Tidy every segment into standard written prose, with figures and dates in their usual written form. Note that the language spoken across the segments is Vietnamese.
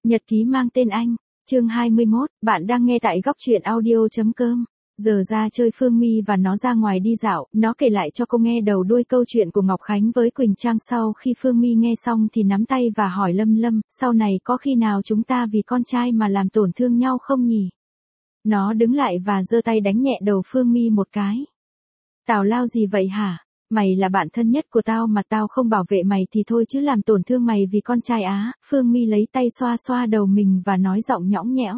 Nhật ký mang tên anh, chương 21, bạn đang nghe tại góc truyện audio.com. Giờ ra chơi Phương My và nó ra ngoài đi dạo, nó kể lại cho cô nghe đầu đuôi câu chuyện của Ngọc Khánh với Quỳnh Trang. Sau khi Phương My nghe xong thì nắm tay và hỏi Lâm Lâm, sau này có khi nào chúng ta vì con trai mà làm tổn thương nhau không nhỉ? Nó đứng lại và giơ tay đánh nhẹ đầu Phương My một cái. Tào lao gì vậy hả? Mày là bạn thân nhất của tao mà tao không bảo vệ mày thì thôi chứ làm tổn thương mày vì con trai á. Phương My lấy tay xoa xoa đầu mình và nói giọng nhõng nhẽo.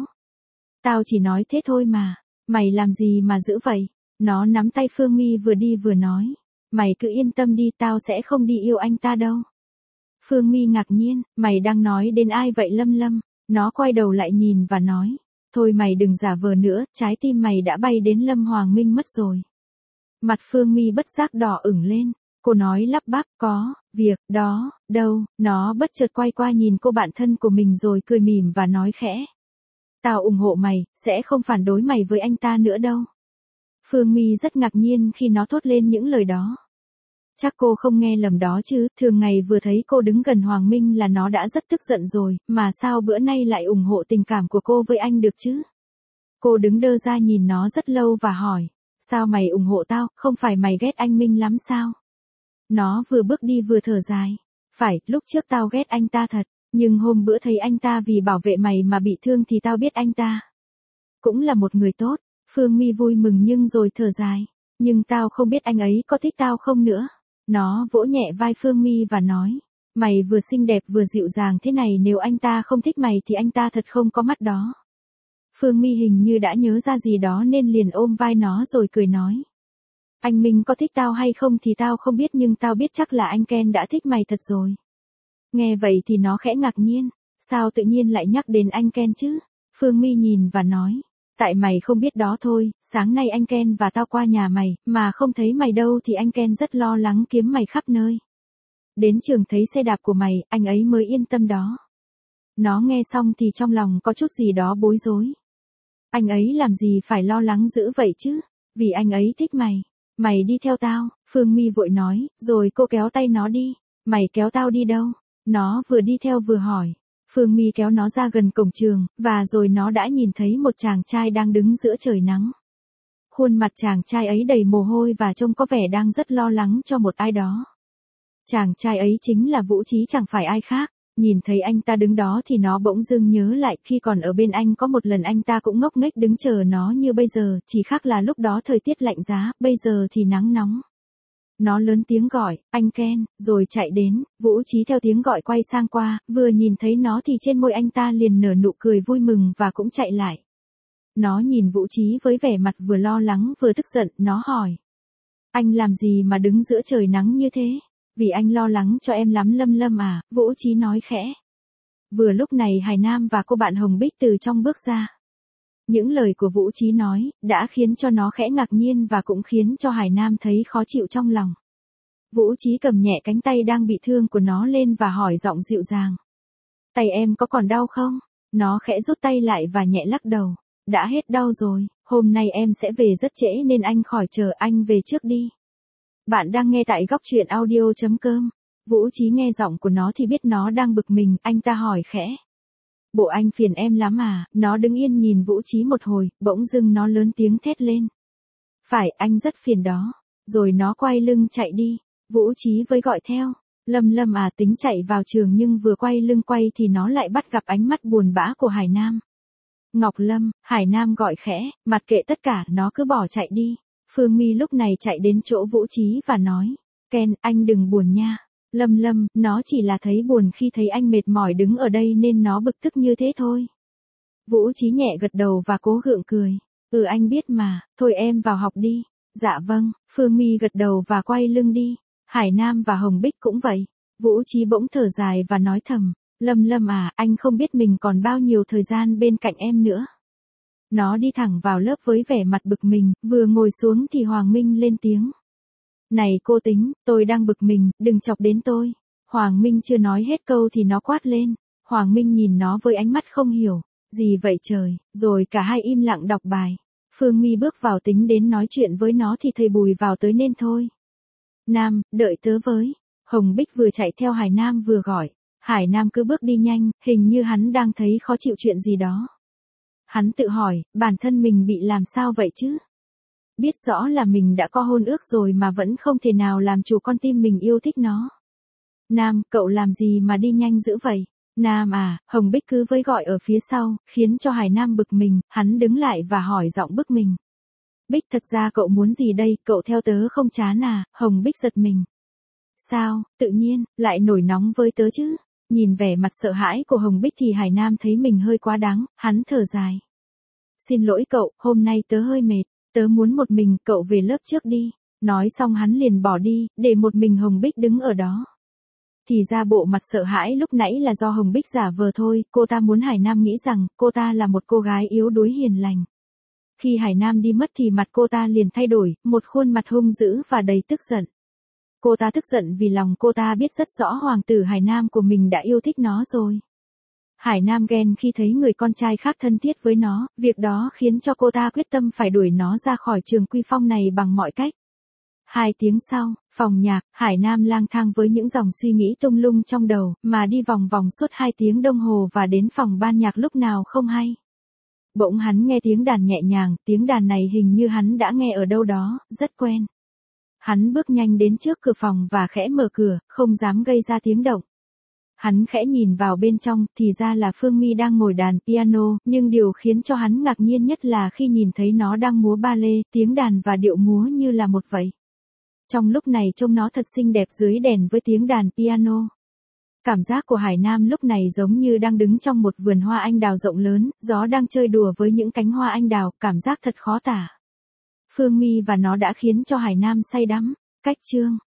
Tao chỉ nói thế thôi mà. Mày làm gì mà dữ vậy? Nó nắm tay Phương My vừa đi vừa nói. Mày cứ yên tâm đi, tao sẽ không đi yêu anh ta đâu. Phương My ngạc nhiên, mày đang nói đến ai vậy Lâm Lâm? Nó quay đầu lại nhìn và nói. Thôi mày đừng giả vờ nữa, trái tim mày đã bay đến Lâm Hoàng Minh mất rồi. Mặt Phương My bất giác đỏ ửng lên. Cô nói lắp bắp, có, việc, đó, đâu. Nó bất chợt quay qua nhìn cô bạn thân của mình rồi cười mỉm và nói khẽ. Tao ủng hộ mày, sẽ không phản đối mày với anh ta nữa đâu. Phương My rất ngạc nhiên khi nó thốt lên những lời đó. Chắc cô không nghe lầm đó chứ, thường ngày vừa thấy cô đứng gần Hoàng Minh là nó đã rất tức giận rồi, mà sao bữa nay lại ủng hộ tình cảm của cô với anh được chứ? Cô đứng đơ ra nhìn nó rất lâu và hỏi. Sao mày ủng hộ tao, không phải mày ghét anh Minh lắm sao? Nó vừa bước đi vừa thở dài. Phải, lúc trước tao ghét anh ta thật, nhưng hôm bữa thấy anh ta vì bảo vệ mày mà bị thương thì tao biết anh ta cũng là một người tốt. Phương My vui mừng nhưng rồi thở dài. Nhưng tao không biết anh ấy có thích tao không nữa. Nó vỗ nhẹ vai Phương My và nói. Mày vừa xinh đẹp vừa dịu dàng thế này, nếu anh ta không thích mày thì anh ta thật không có mắt đó. Phương My hình như đã nhớ ra gì đó nên liền ôm vai nó rồi cười nói. Anh Minh có thích tao hay không thì tao không biết, nhưng tao biết chắc là anh Ken đã thích mày thật rồi. Nghe vậy thì nó khẽ ngạc nhiên. Sao tự nhiên lại nhắc đến anh Ken chứ? Phương My nhìn và nói. Tại mày không biết đó thôi, sáng nay anh Ken và tao qua nhà mày, mà không thấy mày đâu thì anh Ken rất lo lắng kiếm mày khắp nơi. Đến trường thấy xe đạp của mày, anh ấy mới yên tâm đó. Nó nghe xong thì trong lòng có chút gì đó bối rối. Anh ấy làm gì phải lo lắng dữ vậy chứ? Vì anh ấy thích mày. Mày đi theo tao, Phương My vội nói, rồi cô kéo tay nó đi. Mày kéo tao đi đâu? Nó vừa đi theo vừa hỏi. Phương My kéo nó ra gần cổng trường, và rồi nó đã nhìn thấy một chàng trai đang đứng giữa trời nắng. Khuôn mặt chàng trai ấy đầy mồ hôi và trông có vẻ đang rất lo lắng cho một ai đó. Chàng trai ấy chính là Vũ Trí, chẳng phải ai khác. Nhìn thấy anh ta đứng đó thì nó bỗng dưng nhớ lại khi còn ở bên anh có một lần anh ta cũng ngốc nghếch đứng chờ nó như bây giờ, chỉ khác là lúc đó thời tiết lạnh giá, bây giờ thì nắng nóng. Nó lớn tiếng gọi, anh Ken, rồi chạy đến. Vũ Trí theo tiếng gọi quay sang qua, vừa nhìn thấy nó thì trên môi anh ta liền nở nụ cười vui mừng và cũng chạy lại. Nó nhìn Vũ Trí với vẻ mặt vừa lo lắng vừa tức giận, nó hỏi. Anh làm gì mà đứng giữa trời nắng như thế? Vì anh lo lắng cho em lắm Lâm Lâm à, Vũ Trí nói khẽ. Vừa lúc này Hải Nam và cô bạn Hồng Bích từ trong bước ra. Những lời của Vũ Trí nói, đã khiến cho nó khẽ ngạc nhiên và cũng khiến cho Hải Nam thấy khó chịu trong lòng. Vũ Trí cầm nhẹ cánh tay đang bị thương của nó lên và hỏi giọng dịu dàng. Tay em có còn đau không? Nó khẽ rút tay lại và nhẹ lắc đầu. Đã hết đau rồi, hôm nay em sẽ về rất trễ nên anh khỏi chờ, anh về trước đi. Bạn đang nghe tại góc truyện audio.com. Vũ Trí nghe giọng của nó thì biết nó đang bực mình, anh ta hỏi khẽ. Bộ anh phiền em lắm à? Nó đứng yên nhìn Vũ Trí một hồi, bỗng dưng nó lớn tiếng thét lên. Phải, anh rất phiền đó. Rồi nó quay lưng chạy đi. Vũ Trí với gọi theo. Lâm Lâm à, tính chạy vào trường nhưng vừa quay lưng quay thì nó lại bắt gặp ánh mắt buồn bã của Hải Nam. Ngọc Lâm, Hải Nam gọi khẽ, mặc kệ tất cả, nó cứ bỏ chạy đi. Phương My lúc này chạy đến chỗ Vũ Trí và nói. Ken, anh đừng buồn nha. Lâm Lâm, nó chỉ là thấy buồn khi thấy anh mệt mỏi đứng ở đây nên nó bực tức như thế thôi. Vũ Trí nhẹ gật đầu và cố gượng cười. Anh biết mà, thôi em vào học đi. Dạ vâng, Phương My gật đầu và quay lưng đi. Hải Nam và Hồng Bích cũng vậy. Vũ Trí bỗng thở dài và nói thầm. Lâm Lâm à, anh không biết mình còn bao nhiêu thời gian bên cạnh em nữa. Nó đi thẳng vào lớp với vẻ mặt bực mình, vừa ngồi xuống thì Hoàng Minh lên tiếng. Này cô Tính, tôi đang bực mình, đừng chọc đến tôi. Hoàng Minh chưa nói hết câu thì nó quát lên. Hoàng Minh nhìn nó với ánh mắt không hiểu. Gì vậy trời, rồi cả hai im lặng đọc bài. Phương My bước vào tính đến nói chuyện với nó thì thầy Bùi vào tới nên thôi. Nam, đợi tớ với. Hồng Bích vừa chạy theo Hải Nam vừa gọi. Hải Nam cứ bước đi nhanh, hình như hắn đang thấy khó chịu chuyện gì đó. Hắn tự hỏi, bản thân mình bị làm sao vậy chứ? Biết rõ là mình đã có hôn ước rồi mà vẫn không thể nào làm chủ con tim mình yêu thích nó. Nam, cậu làm gì mà đi nhanh dữ vậy? Nam à, Hồng Bích cứ với gọi ở phía sau, khiến cho Hải Nam bực mình, hắn đứng lại và hỏi giọng bức mình. Bích, thật ra cậu muốn gì đây, cậu theo tớ không chán à? Hồng Bích giật mình. Sao, tự nhiên, lại nổi nóng với tớ chứ? Nhìn vẻ mặt sợ hãi của Hồng Bích thì Hải Nam thấy mình hơi quá đáng, hắn thở dài. Xin lỗi cậu, hôm nay tớ hơi mệt, tớ muốn một mình, cậu về lớp trước đi. Nói xong hắn liền bỏ đi, để một mình Hồng Bích đứng ở đó. Thì ra bộ mặt sợ hãi lúc nãy là do Hồng Bích giả vờ thôi, cô ta muốn Hải Nam nghĩ rằng cô ta là một cô gái yếu đuối hiền lành. Khi Hải Nam đi mất thì mặt cô ta liền thay đổi, một khuôn mặt hung dữ và đầy tức giận. Cô ta tức giận vì lòng cô ta biết rất rõ hoàng tử Hải Nam của mình đã yêu thích nó rồi. Hải Nam ghen khi thấy người con trai khác thân thiết với nó, việc đó khiến cho cô ta quyết tâm phải đuổi nó ra khỏi trường Quy Phong này bằng mọi cách. 2 tiếng sau, phòng nhạc, Hải Nam lang thang với những dòng suy nghĩ tung lung trong đầu, mà đi vòng vòng suốt 2 tiếng đồng hồ và đến phòng ban nhạc lúc nào không hay. Bỗng hắn nghe tiếng đàn nhẹ nhàng, tiếng đàn này hình như hắn đã nghe ở đâu đó, rất quen. Hắn bước nhanh đến trước cửa phòng và khẽ mở cửa, không dám gây ra tiếng động. Hắn khẽ nhìn vào bên trong, thì ra là Phương My đang ngồi đàn piano, nhưng điều khiến cho hắn ngạc nhiên nhất là khi nhìn thấy nó đang múa ba lê, tiếng đàn và điệu múa như là một vậy. Trong lúc này trông nó thật xinh đẹp dưới đèn với tiếng đàn piano. Cảm giác của Hải Nam lúc này giống như đang đứng trong một vườn hoa anh đào rộng lớn, gió đang chơi đùa với những cánh hoa anh đào, cảm giác thật khó tả. Phương My và nó đã khiến cho Hải Nam say đắm. Cách chương